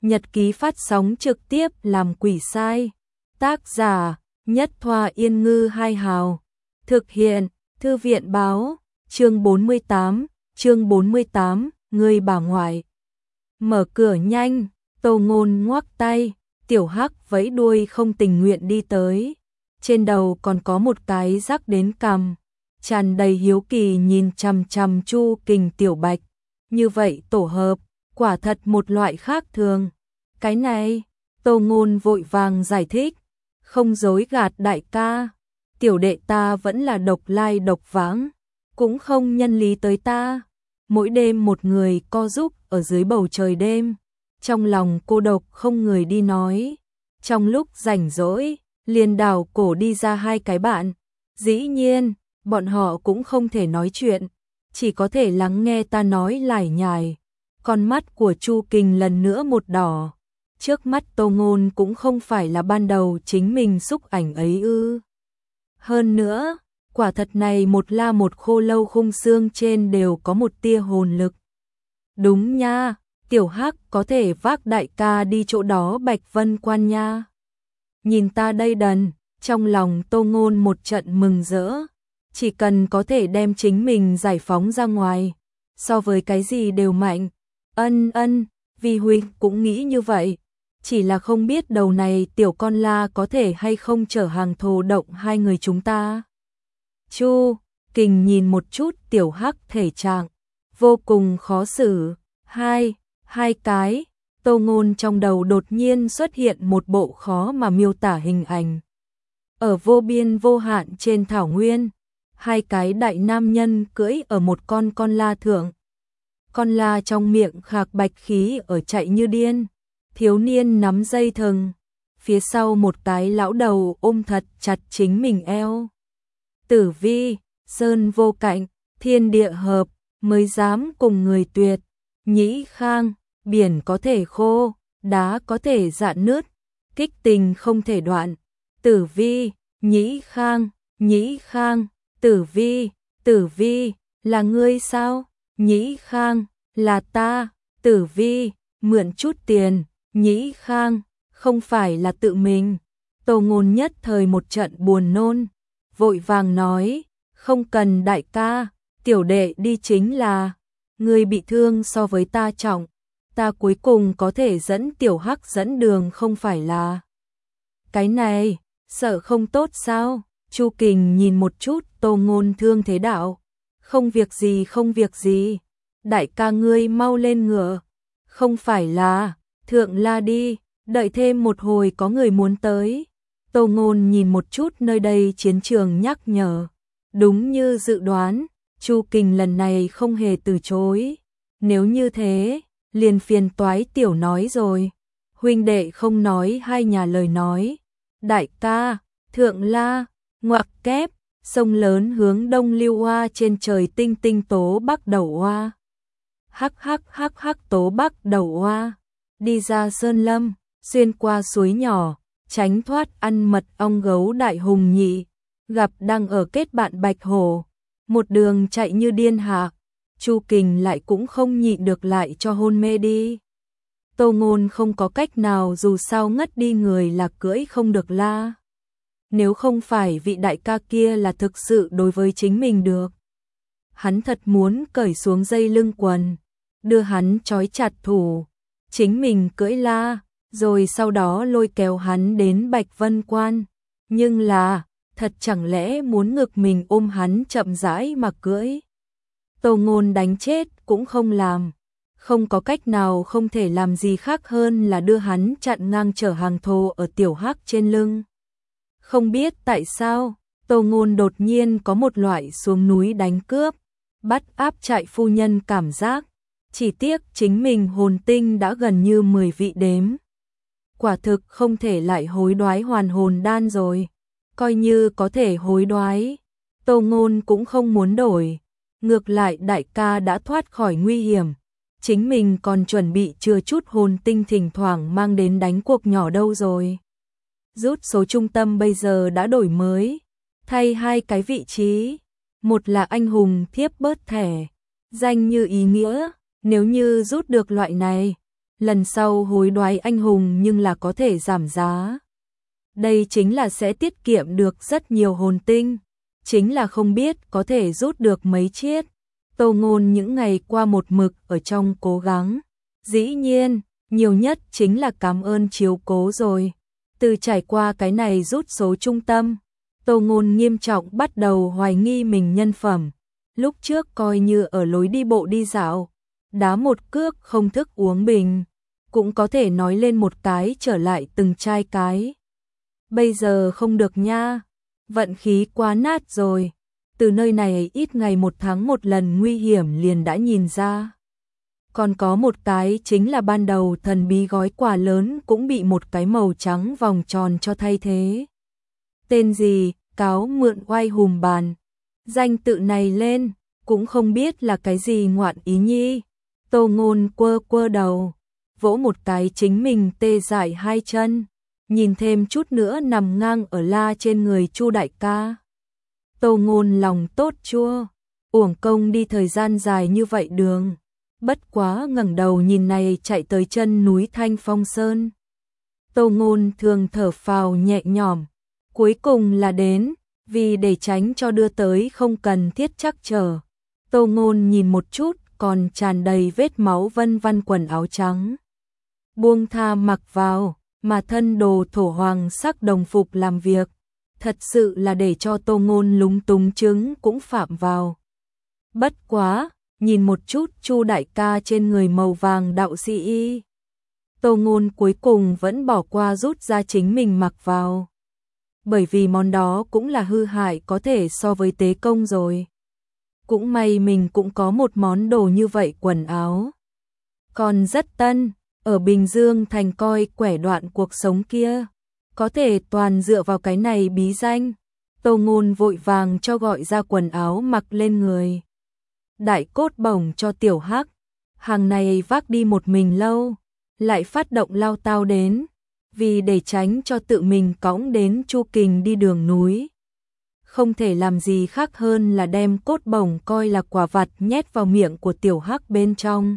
nhật ký phát sóng trực tiếp làm quỷ sai. Tác giả, Nhất Thoa Yên Ngư Hai Hào. Thực hiện, Thư viện Báo. Chương 48, người bà ngoại. Mở cửa nhanh, Tô Ngôn ngoắc tay, Tiểu Hắc vẫy đuôi không tình nguyện đi tới. Trên đầu còn có một cái rắc đến cằm, tràn đầy hiếu kỳ nhìn chằm chằm Chu Kình Tiểu Bạch. Như vậy tổ hợp, quả thật một loại khác thường. Cái này, Tô Ngôn vội vàng giải thích, không dối gạt đại ca. Tiểu đệ ta vẫn là độc lai độc vãng, cũng không nhân lý tới ta. Mỗi đêm một người co giúp ở dưới bầu trời đêm, trong lòng cô độc không người đi nói. Trong lúc rảnh rỗi, liền đào cổ đi ra hai cái bạn. Dĩ nhiên, bọn họ cũng không thể nói chuyện, chỉ có thể lắng nghe ta nói lải nhải. Con mắt của Chu Kình lần nữa một đỏ. Trước mắt Tô Ngôn cũng không phải là ban đầu chính mình xúc ảnh ấy ư. Hơn nữa, quả thật này một la một khô lâu khung xương trên đều có một tia hồn lực. Đúng nha, Tiểu Hắc có thể vác đại ca đi chỗ đó Bạch Vân Quan nha. Nhìn ta đây đần, trong lòng Tô Ngôn một trận mừng rỡ. Chỉ cần có thể đem chính mình giải phóng ra ngoài, so với cái gì đều mạnh. Ân, vì huynh cũng nghĩ như vậy. Chỉ là không biết đầu này tiểu con la có thể hay không chở hàng thổ động hai người chúng ta. Chu Kình nhìn một chút Tiểu Hắc thể trạng, vô cùng khó xử. Hai cái, Tô Ngôn trong đầu đột nhiên xuất hiện một bộ khó mà miêu tả hình ảnh. Ở vô biên vô hạn trên thảo nguyên, hai cái đại nam nhân cưỡi ở một con la thượng. Con la trong miệng khạc bạch khí ở chạy như điên. Thiếu niên nắm dây thừng, phía sau một cái lão đầu ôm thật chặt chính mình eo. Tử vi, sơn vô cạnh, thiên địa hợp, mới dám cùng người tuyệt. Nhĩ Khang, biển có thể khô, đá có thể rạn nứt, kích tình không thể đoạn. Tử vi, Nhĩ Khang, Tử vi, là ngươi sao? Nhĩ Khang, là ta. Tử vi, mượn chút tiền. Nhĩ Khang, không phải là tự mình. Tô Ngôn nhất thời một trận buồn nôn, vội vàng nói, không cần đại ca, tiểu đệ đi chính là. Người bị thương so với ta trọng, ta cuối cùng có thể dẫn Tiểu Hắc dẫn đường không phải là. Cái này, sợ không tốt sao? Chu Kình nhìn một chút Tô Ngôn thương thế đạo. Không việc gì, đại ca ngươi mau lên ngựa. Không phải là, thượng la đi, đợi thêm một hồi có người muốn tới. Tô Ngôn nhìn một chút nơi đây chiến trường nhắc nhở. Đúng như dự đoán, Chu Kình lần này không hề từ chối. Nếu như thế, liền phiền toái tiểu nói rồi. Huynh đệ không nói hai nhà lời nói. Đại ca, thượng la, ngoặc kép, sông lớn hướng đông lưu hoa trên trời tinh tinh tố bắc đầu hoa. Hắc tố bắc đầu hoa. Đi ra sơn lâm, xuyên qua suối nhỏ, tránh thoát ăn mật ong gấu đại hùng nhị, gặp đang ở kết bạn bạch hổ, một đường chạy như điên hạ. Chu Kình lại cũng không nhịn được lại cho hôn mê đi. Tô Ngôn không có cách nào, dù sao ngất đi người là cưỡi không được la. Nếu không phải vị đại ca kia là thực sự đối với chính mình được, hắn thật muốn cởi xuống dây lưng quần, đưa hắn trói chặt thủ, chính mình cưỡi la, rồi sau đó lôi kéo hắn đến Bạch Vân Quan. Nhưng là, thật chẳng lẽ muốn ngực mình ôm hắn chậm rãi mà cưỡi? Tô Ngôn đánh chết cũng không làm, không có cách nào, không thể làm gì khác hơn là đưa hắn chặn ngang chở hàng thô ở Tiểu Hắc trên lưng. Không biết tại sao, Tô Ngôn đột nhiên có một loại xuống núi đánh cướp, bắt áp trại phu nhân cảm giác. Chỉ tiếc chính mình hồn tinh đã gần như 10 vị đếm. Quả thực không thể lại hối đoái hoàn hồn đan rồi. Coi như có thể hối đoái, Tô Ngôn cũng không muốn đổi. Ngược lại đại ca đã thoát khỏi nguy hiểm, chính mình còn chuẩn bị chừa chút hồn tinh thỉnh thoảng mang đến đánh cuộc nhỏ đâu rồi. Rút số trung tâm bây giờ đã đổi mới, thay hai cái vị trí. Một là anh hùng thiếp bớt thẻ, danh như ý nghĩa. Nếu như rút được loại này, lần sau hối đoái anh hùng nhưng là có thể giảm giá. Đây chính là sẽ tiết kiệm được rất nhiều hồn tinh, chính là không biết có thể rút được mấy chiết. Tô Ngôn những ngày qua một mực ở trong cố gắng. Dĩ nhiên, nhiều nhất chính là cảm ơn chiếu cố rồi. Từ trải qua cái này rút số trung tâm, Tô Ngôn nghiêm trọng bắt đầu hoài nghi mình nhân phẩm. Lúc trước coi như ở lối đi bộ đi dạo, đá một cước không thức uống bình, cũng có thể nói lên một cái trở lại từng chai cái. Bây giờ không được nha, vận khí quá nát rồi. Từ nơi này ít ngày một tháng một lần nguy hiểm liền đã nhìn ra. Còn có một cái chính là ban đầu thần bí gói quà lớn cũng bị một cái màu trắng vòng tròn cho thay thế. Tên gì? Cáo mượn oai hùm bàn. Danh tự này lên, cũng không biết là cái gì ngoạn ý nhi. Tô Ngôn quơ quơ đầu, vỗ một cái chính mình tê dại hai chân, nhìn thêm chút nữa nằm ngang ở la trên người Chu đại ca. Tô Ngôn lòng tốt chua, uổng công đi thời gian dài như vậy đường. Bất quá ngẩng đầu nhìn này chạy tới chân núi Thanh Phong Sơn. Tô Ngôn thường thở phào nhẹ nhõm, cuối cùng là đến, vì để tránh cho đưa tới không cần thiết trắc trở. Tô Ngôn nhìn một chút còn tràn đầy vết máu vân vân quần áo trắng. Buông tha mặc vào, mà thân đồ thổ hoàng sắc đồng phục làm việc. Thật sự là để cho Tô Ngôn lúng túng trứng cũng phạm vào. Bất quá, nhìn một chút Chu đại ca trên người màu vàng đạo sĩ y. Tô Ngôn cuối cùng vẫn bỏ qua rút ra chính mình mặc vào. Bởi vì món đó cũng là hư hại có thể so với tế công rồi. Cũng may mình cũng có một món đồ như vậy quần áo. Còn rất tân, ở Bình Dương thành coi quẻ đoạn cuộc sống kia. Có thể toàn dựa vào cái này bí danh. Tô Ngôn vội vàng cho gọi ra quần áo mặc lên người. Đại cốt bổng cho tiểu hắc. Hàng này vác đi một mình lâu, lại phát động lao tao đến. Vì để tránh cho tự mình cõng đến Chu Kình đi đường núi. Không thể làm gì khác hơn là đem cốt bổng coi là quả vặt nhét vào miệng của tiểu hắc bên trong.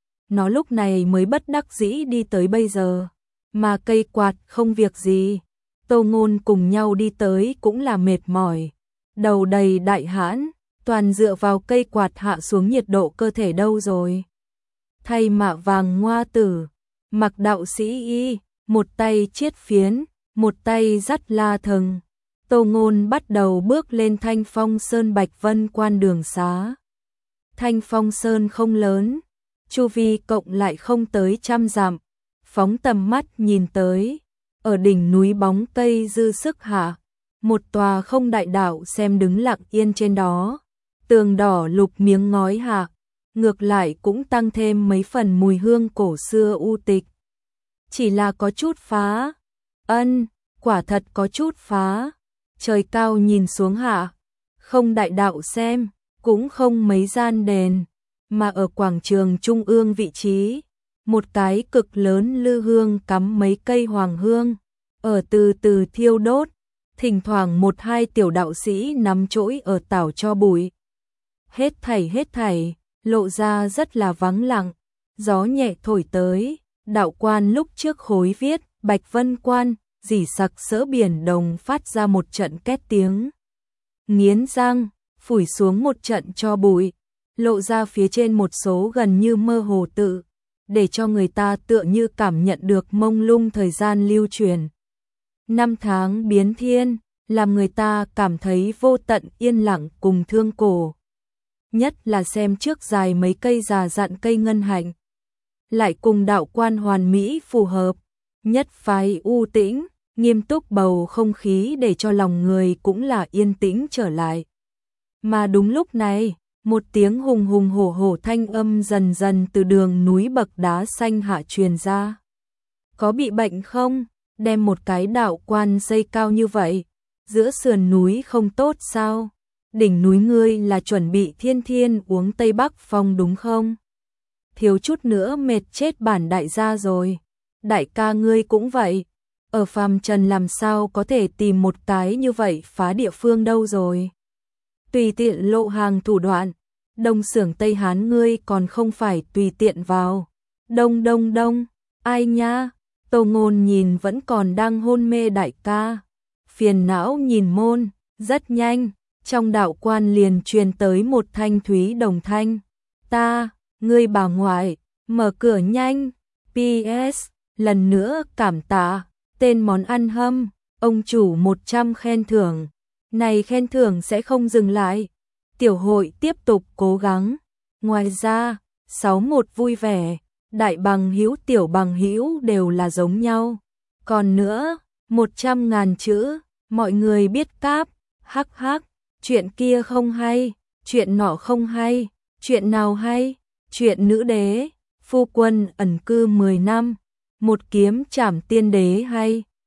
Nó lúc này mới bất đắc dĩ đi tới bây giờ. Mà cây quạt không việc gì. Tô Ngôn cùng nhau đi tới cũng là mệt mỏi. Đầu đầy đại hãn, toàn dựa vào cây quạt hạ xuống nhiệt độ cơ thể đâu rồi. Thay mạ vàng ngoa tử, mặc đạo sĩ y, một tay chiết phiến, một tay dắt la thần. Tô Ngôn bắt đầu bước lên Thanh Phong Sơn Bạch Vân quan đường xá. Thanh Phong Sơn không lớn, chu vi cộng lại không tới 100 dặm. Phóng tầm mắt nhìn tới, ở đỉnh núi bóng cây dư sức hạ, một tòa không đại đạo xem đứng lặng yên trên đó, tường đỏ lục miếng ngói hạ, ngược lại cũng tăng thêm mấy phần mùi hương cổ xưa u tịch. Chỉ là có chút phá, quả thật có chút phá, trời cao nhìn xuống hạ, không đại đạo xem, cũng không mấy gian đền, mà ở quảng trường trung ương vị trí. Một cái cực lớn lư hương cắm mấy cây hoàng hương, ở từ từ thiêu đốt, thỉnh thoảng một hai tiểu đạo sĩ nắm chỗi ở tảo cho bụi. Hết thảy, lộ ra rất là vắng lặng, gió nhẹ thổi tới, đạo quan lúc trước khối viết, Bạch Vân Quan, rỉ sặc sỡ biển đồng phát ra một trận két tiếng. Nghiến răng, phủi xuống một trận cho bụi, lộ ra phía trên một số gần như mơ hồ tự. Để cho người ta tựa như cảm nhận được mông lung thời gian lưu truyền. Năm tháng biến thiên, làm người ta cảm thấy vô tận yên lặng cùng thương cổ. Nhất là xem trước dài mấy cây già dặn cây ngân hạnh. Lại cùng đạo quan hoàn mỹ phù hợp, nhất phái u tĩnh, nghiêm túc bầu không khí để cho lòng người cũng là yên tĩnh trở lại. Mà đúng lúc này, một tiếng hùng hùng hổ hổ thanh âm dần dần từ đường núi bậc đá xanh hạ truyền ra. Có bị bệnh không? Đem một cái đạo quan xây cao như vậy, giữa sườn núi không tốt sao? Đỉnh núi ngươi là chuẩn bị thiên thiên uống Tây Bắc phong đúng không? Thiếu chút nữa mệt chết bản đại gia rồi. Đại ca ngươi cũng vậy. Ở phàm trần làm sao có thể tìm một cái như vậy phá địa phương đâu rồi? Tùy tiện lộ hàng thủ đoạn, Đông Xưởng Tây Hán ngươi còn không phải tùy tiện vào. Đông đông đông, ai nha? Tô Ngôn nhìn vẫn còn đang hôn mê đại ca. Phiền não nhìn môn, rất nhanh, trong đạo quan liền truyền tới một thanh thúy đồng thanh. Ta, ngươi bà ngoại, mở cửa nhanh. PS, lần nữa cảm tạ, tên món ăn hâm, ông chủ 100 khen thưởng. Này khen thưởng sẽ không dừng lại. Tiểu hội tiếp tục cố gắng. Ngoài ra, 61 vui vẻ, đại bằng hữu tiểu bằng hữu đều là giống nhau. Còn nữa, 100.000 chữ, mọi người biết cáp, hắc hắc, chuyện kia không hay, chuyện nọ không hay, chuyện nào hay, chuyện nữ đế, phu quân ẩn cư 10 năm, một kiếm trảm tiên đế hay.